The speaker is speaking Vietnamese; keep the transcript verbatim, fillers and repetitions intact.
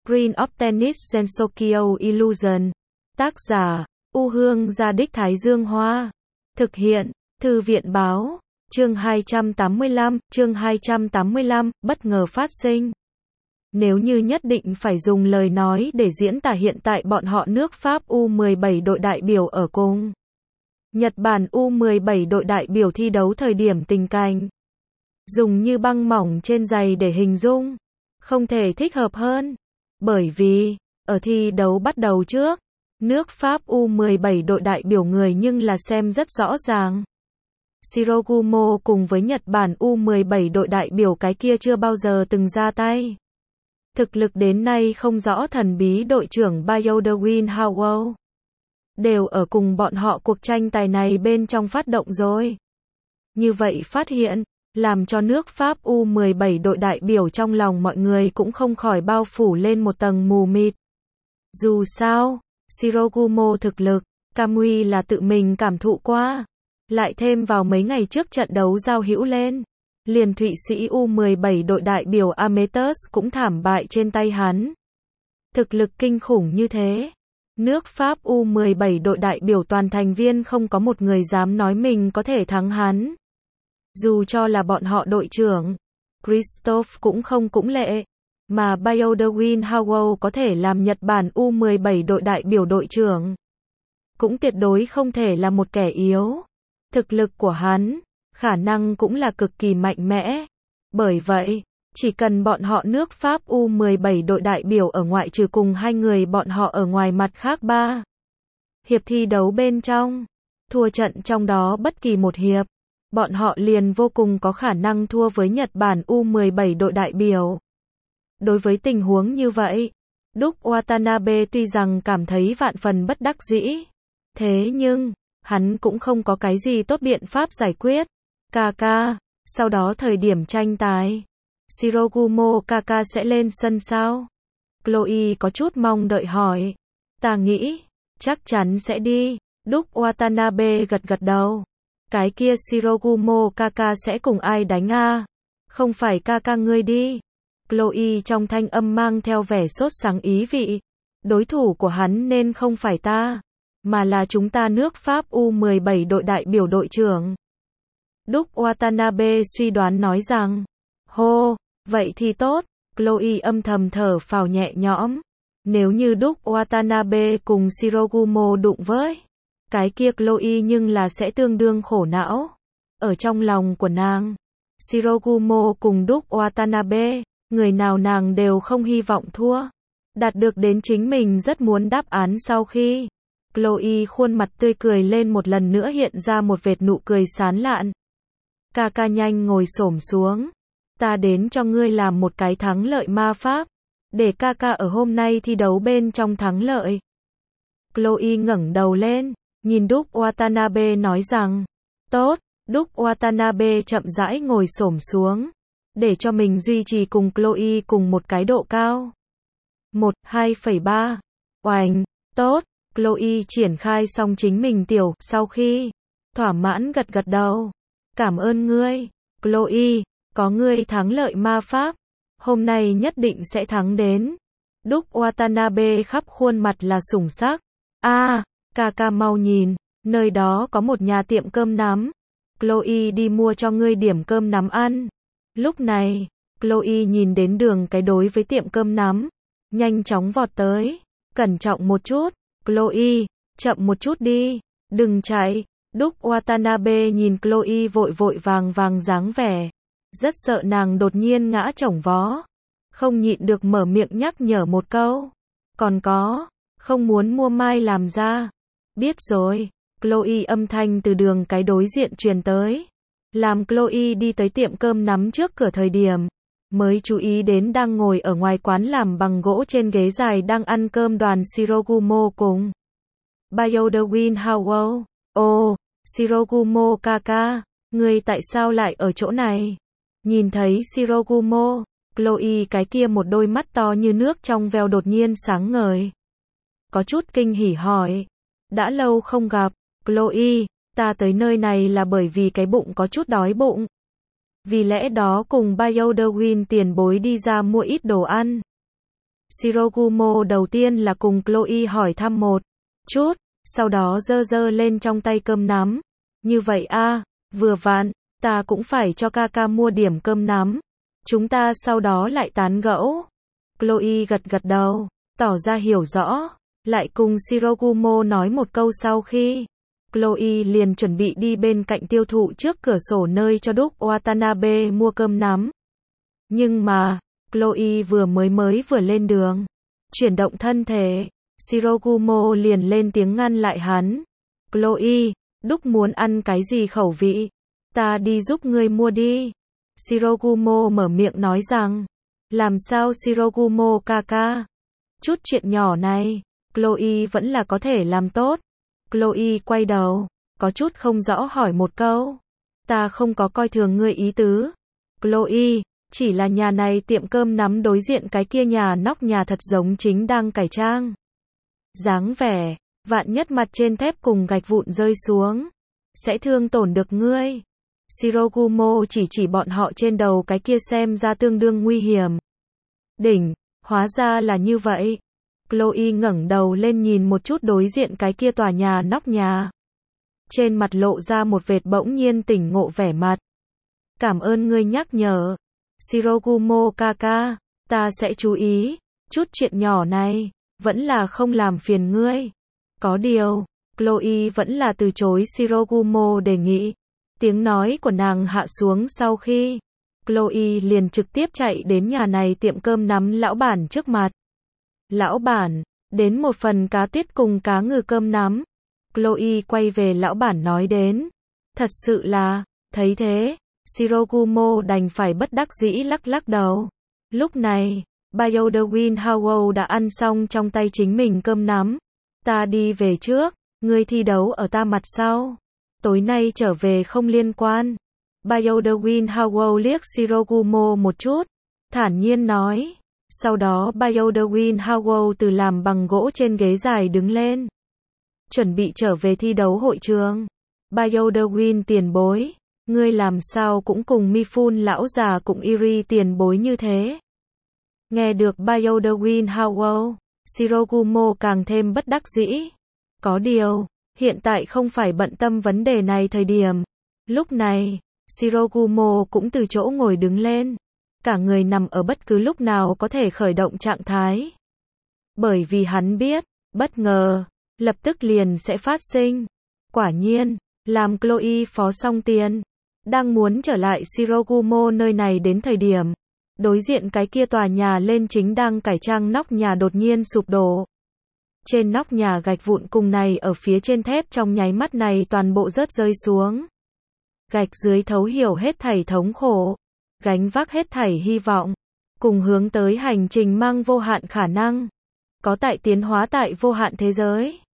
Screen of Tennis Sensokyo Illusion. Tác giả, U Hương Gia Đích Thái Dương Hoa. Thực hiện, Thư viện Báo. Chương hai trăm tám mươi lăm, chương hai trăm tám mươi lăm, bất ngờ phát sinh. Nếu như nhất định phải dùng lời nói để diễn tả hiện tại bọn họ nước Pháp U mười bảy đội đại biểu ở cùng Nhật Bản U mười bảy đội đại biểu thi đấu thời điểm tình cảnh, dùng như băng mỏng trên giày để hình dung, không thể thích hợp hơn. Bởi vì, ở thi đấu bắt đầu trước, nước Pháp U mười bảy đội đại biểu người nhưng là xem rất rõ ràng. Shirogumo cùng với Nhật Bản U mười bảy đội đại biểu cái kia chưa bao giờ từng ra tay. Thực lực đến nay không rõ thần bí đội trưởng Bayodawin Howell đều ở cùng bọn họ cuộc tranh tài này bên trong phát động rồi. Như vậy phát hiện, làm cho nước Pháp U mười bảy đội đại biểu trong lòng mọi người cũng không khỏi bao phủ lên một tầng mù mịt. Dù sao, Shirogumo thực lực, Kamui là tự mình cảm thụ qua. Lại thêm vào mấy ngày trước trận đấu giao hữu lên, liền Thụy Sĩ U mười bảy đội đại biểu Ametus cũng thảm bại trên tay hắn. Thực lực kinh khủng như thế, nước Pháp U mười bảy đội đại biểu toàn thành viên không có một người dám nói mình có thể thắng hắn. Dù cho là bọn họ đội trưởng, Christophe cũng không cũng lệ, mà Bayodawin Howell có thể làm Nhật Bản U mười bảy đội đại biểu đội trưởng, cũng tuyệt đối không thể là một kẻ yếu. Thực lực của hắn, khả năng cũng là cực kỳ mạnh mẽ. Bởi vậy, chỉ cần bọn họ nước Pháp U mười bảy đội đại biểu ở ngoại trừ cùng hai người bọn họ ở ngoài mặt khác ba hiệp thi đấu bên trong, thua trận trong đó bất kỳ một hiệp, bọn họ liền vô cùng có khả năng thua với Nhật Bản U mười bảy đội đại biểu. Đối với tình huống như vậy, Đúc Watanabe tuy rằng cảm thấy vạn phần bất đắc dĩ, thế nhưng hắn cũng không có cái gì tốt biện pháp giải quyết. Kaka, sau đó thời điểm tranh tài, Shirogumo Kaka sẽ lên sân sao? Chloe có chút mong đợi hỏi. Ta nghĩ, chắc chắn sẽ đi. Đúc Watanabe gật gật đầu. Cái kia Shirogumo Kaka sẽ cùng ai đánh à? Không phải Kaka ngươi đi. Chloe trong thanh âm mang theo vẻ sốt sắng ý vị. Đối thủ của hắn nên không phải ta, mà là chúng ta nước Pháp U mười bảy đội đại biểu đội trưởng. Đúc Watanabe suy đoán nói rằng, hô, vậy thì tốt. Chloe âm thầm thở phào nhẹ nhõm. Nếu như Đúc Watanabe cùng Shirogumo đụng với, cái kia Chloe nhưng là sẽ tương đương khổ não. Ở trong lòng của nàng, Shirogumo cùng Đúc Watanabe, người nào nàng đều không hy vọng thua. Đạt được đến chính mình rất muốn đáp án sau khi Chloe khuôn mặt tươi cười lên một lần nữa hiện ra một vệt nụ cười sán lạn. Kaka nhanh ngồi xổm xuống. Ta đến cho ngươi làm một cái thắng lợi ma pháp, để Kaka ở hôm nay thi đấu bên trong thắng lợi. Chloe ngẩng đầu lên, nhìn Đúc Watanabe nói rằng, tốt. Đúc Watanabe chậm rãi ngồi xổm xuống, để cho mình duy trì cùng Chloe cùng một cái độ cao. một, hai phẩy ba. Oành, tốt. Chloe triển khai xong chính mình tiểu, sau khi thỏa mãn gật gật đầu. Cảm ơn ngươi, Chloe, có ngươi thắng lợi ma pháp, hôm nay nhất định sẽ thắng đến. Đúc Watanabe khắp khuôn mặt là sủng sắc. A, à, Kaka mau nhìn, nơi đó có một nhà tiệm cơm nắm. Chloe đi mua cho ngươi điểm cơm nắm ăn. Lúc này, Chloe nhìn đến đường cái đối với tiệm cơm nắm, nhanh chóng vọt tới. Cẩn trọng một chút, Chloe, chậm một chút đi, đừng chạy. Đúc Watanabe nhìn Chloe vội vội vàng vàng dáng vẻ, rất sợ nàng đột nhiên ngã chổng vó. Không nhịn được mở miệng nhắc nhở một câu. Còn có, không muốn mua mai làm ra. Biết rồi, Chloe âm thanh từ đường cái đối diện truyền tới. Làm Chloe đi tới tiệm cơm nắm trước cửa thời điểm, mới chú ý đến đang ngồi ở ngoài quán làm bằng gỗ trên ghế dài đang ăn cơm đoàn Shirogumo cùng Bayodawin Howell. Ồ, Shirogumo Kaka, ngươi tại sao lại ở chỗ này? Nhìn thấy Shirogumo, Chloe cái kia một đôi mắt to như nước trong veo đột nhiên sáng ngời. Có chút kinh hỉ hỏi. Đã lâu không gặp, Chloe, ta tới nơi này là bởi vì cái bụng có chút đói bụng. Vì lẽ đó cùng Bayodawin tiền bối đi ra mua ít đồ ăn. Shirogumo đầu tiên là cùng Chloe hỏi thăm một chút, sau đó giơ giơ lên trong tay cơm nắm. Như vậy a, vừa vặn, ta cũng phải cho Kaka mua điểm cơm nắm. Chúng ta sau đó lại tán gẫu. Chloe gật gật đầu, tỏ ra hiểu rõ, lại cùng Shirogumo nói một câu sau khi Chloe liền chuẩn bị đi bên cạnh tiêu thụ trước cửa sổ nơi cho Đúc Watanabe mua cơm nắm. Nhưng mà, Chloe vừa mới mới vừa lên đường, chuyển động thân thể, Shirogumo liền lên tiếng ngăn lại hắn. Chloe, Đúc muốn ăn cái gì khẩu vị? Ta đi giúp ngươi mua đi. Shirogumo mở miệng nói rằng, làm sao Shirogumo Kaka? Chút chuyện nhỏ này, Chloe vẫn là có thể làm tốt. Chloe quay đầu, có chút không rõ hỏi một câu. Ta không có coi thường ngươi ý tứ. Chloe, chỉ là nhà này tiệm cơm nắm đối diện cái kia nhà nóc nhà thật giống chính đang cải trang. Dáng vẻ, vạn nhất mặt trên thép cùng gạch vụn rơi xuống, sẽ thương tổn được ngươi. Shirogumo chỉ chỉ bọn họ trên đầu cái kia xem ra tương đương nguy hiểm. Đỉnh, hóa ra là như vậy. Chloe ngẩng đầu lên nhìn một chút đối diện cái kia tòa nhà nóc nhà. Trên mặt lộ ra một vệt bỗng nhiên tỉnh ngộ vẻ mặt. Cảm ơn ngươi nhắc nhở. Shirogumo Kaka, ta sẽ chú ý. Chút chuyện nhỏ này, vẫn là không làm phiền ngươi. Có điều, Chloe vẫn là từ chối Shirogumo đề nghị. Tiếng nói của nàng hạ xuống sau khi Chloe liền trực tiếp chạy đến nhà này tiệm cơm nắm lão bản trước mặt. Lão bản, đến một phần cá tiết cùng cá ngừ cơm nắm. Chloe quay về lão bản nói đến. Thật sự là, thấy thế, Shirogumo đành phải bất đắc dĩ lắc lắc đầu. Lúc này, Bioderwin Howell đã ăn xong trong tay chính mình cơm nắm. Ta đi về trước, ngươi thi đấu ở ta mặt sau. Tối nay trở về không liên quan. Bioderwin Howell liếc Shirogumo một chút, thản nhiên nói. Sau đó Bioderwin Howell từ làm bằng gỗ trên ghế dài đứng lên. Chuẩn bị trở về thi đấu hội trường. Bioderwin tiền bối, ngươi làm sao cũng cùng Mifun lão già cũng Iri tiền bối như thế. Nghe được Bioderwin Howell, Shirogumo càng thêm bất đắc dĩ. Có điều, hiện tại không phải bận tâm vấn đề này thời điểm. Lúc này, Shirogumo cũng từ chỗ ngồi đứng lên. Cả người nằm ở bất cứ lúc nào có thể khởi động trạng thái. Bởi vì hắn biết, bất ngờ, lập tức liền sẽ phát sinh. Quả nhiên, làm Chloe phó xong tiền, đang muốn trở lại Shirogumo nơi này đến thời điểm, đối diện cái kia tòa nhà lên chính đang cải trang nóc nhà đột nhiên sụp đổ. Trên nóc nhà gạch vụn cùng này ở phía trên thép trong nháy mắt này toàn bộ rớt rơi xuống. Gạch dưới thấu hiểu hết thảy thống khổ, gánh vác hết thảy hy vọng, cùng hướng tới hành trình mang vô hạn khả năng, có tại tiến hóa tại vô hạn thế giới.